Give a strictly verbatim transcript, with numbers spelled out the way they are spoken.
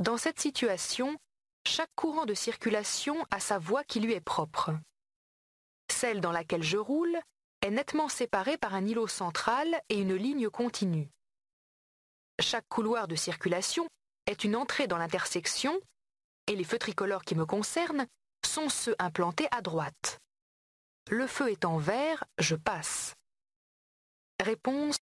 Dans cette situation, chaque courant de circulation a sa voie qui lui est propre. Celle dans laquelle je roule est nettement séparée par un îlot central et une ligne continue. Chaque couloir de circulation est une entrée dans l'intersection et les feux tricolores qui me concernent sont ceux implantés à droite. Le feu étant vert, je passe. Réponse